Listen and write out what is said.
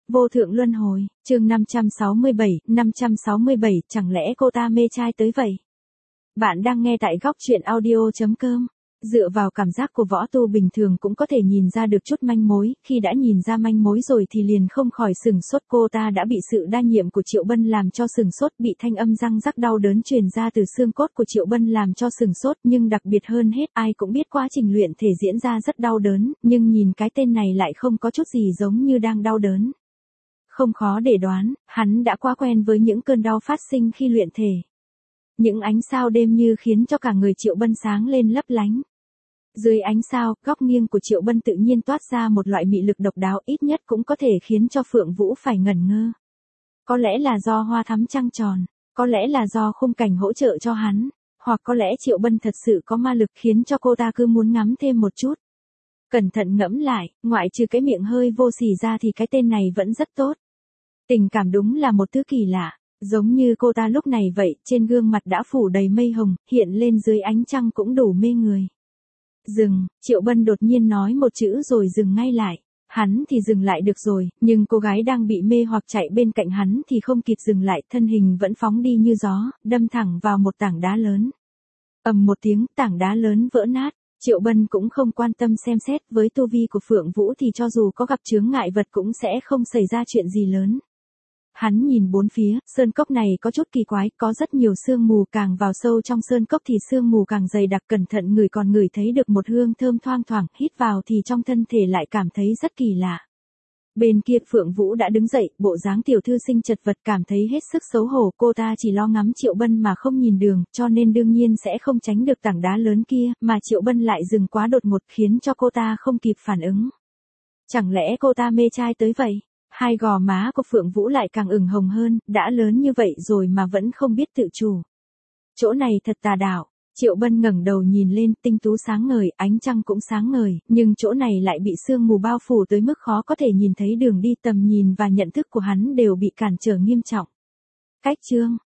Vô thượng luân hồi, chương 567, chẳng lẽ cô ta mê trai tới vậy? Bạn đang nghe tại góc truyện audio.com. Dựa vào cảm giác của võ tu bình thường cũng có thể nhìn ra được chút manh mối, khi đã nhìn ra manh mối rồi thì liền không khỏi sửng sốt. Cô ta đã bị sự đa nhiệm của Triệu Bân làm cho sửng sốt, bị thanh âm răng rắc đau đớn truyền ra từ xương cốt của Triệu Bân làm cho sửng sốt, nhưng đặc biệt hơn hết ai cũng biết quá trình luyện thể diễn ra rất đau đớn, nhưng nhìn cái tên này lại không có chút gì giống như đang đau đớn. Không khó để đoán, hắn đã quá quen với những cơn đau phát sinh khi luyện thể. Những ánh sao đêm như khiến cho cả người Triệu Bân sáng lên lấp lánh. Dưới ánh sao, góc nghiêng của Triệu Bân tự nhiên toát ra một loại mị lực độc đáo, ít nhất cũng có thể khiến cho Phượng Vũ phải ngẩn ngơ. Có lẽ là do hoa thắm trăng tròn, có lẽ là do khung cảnh hỗ trợ cho hắn, hoặc có lẽ Triệu Bân thật sự có ma lực khiến cho cô ta cứ muốn ngắm thêm một chút. Cẩn thận ngẫm lại, ngoại trừ cái miệng hơi vô sỉ ra thì cái tên này vẫn rất tốt. Tình cảm đúng là một thứ kỳ lạ, giống như cô ta lúc này vậy, trên gương mặt đã phủ đầy mây hồng, hiện lên dưới ánh trăng cũng đủ mê người. Dừng, Triệu Bân đột nhiên nói một chữ rồi dừng ngay lại. Hắn thì dừng lại được rồi, nhưng cô gái đang bị mê hoặc chạy bên cạnh hắn thì không kịp dừng lại, thân hình vẫn phóng đi như gió, đâm thẳng vào một tảng đá lớn. Ầm một tiếng, tảng đá lớn vỡ nát. Triệu Bân cũng không quan tâm xem xét, với tu vi của Phượng Vũ thì cho dù có gặp chướng ngại vật cũng sẽ không xảy ra chuyện gì lớn. Hắn nhìn bốn phía, sơn cốc này có chút kỳ quái, có rất nhiều sương mù, càng vào sâu trong sơn cốc thì sương mù càng dày đặc, cẩn thận ngửi còn ngửi thấy được một hương thơm thoang thoảng, hít vào thì trong thân thể lại cảm thấy rất kỳ lạ. Bên kia Phượng Vũ đã đứng dậy, bộ dáng tiểu thư sinh chật vật, cảm thấy hết sức xấu hổ, cô ta chỉ lo ngắm Triệu Bân mà không nhìn đường, cho nên đương nhiên sẽ không tránh được tảng đá lớn kia, mà Triệu Bân lại dừng quá đột ngột khiến cho cô ta không kịp phản ứng. Chẳng lẽ cô ta mê trai tới vậy? Hai gò má của Phượng Vũ lại càng ửng hồng hơn, đã lớn như vậy rồi mà vẫn không biết tự chủ. Chỗ này thật tà đạo. Triệu Bân ngẩng đầu nhìn lên, tinh tú sáng ngời, ánh trăng cũng sáng ngời, nhưng chỗ này lại bị sương mù bao phủ tới mức khó có thể nhìn thấy đường đi, tầm nhìn và nhận thức của hắn đều bị cản trở nghiêm trọng. Cách chương,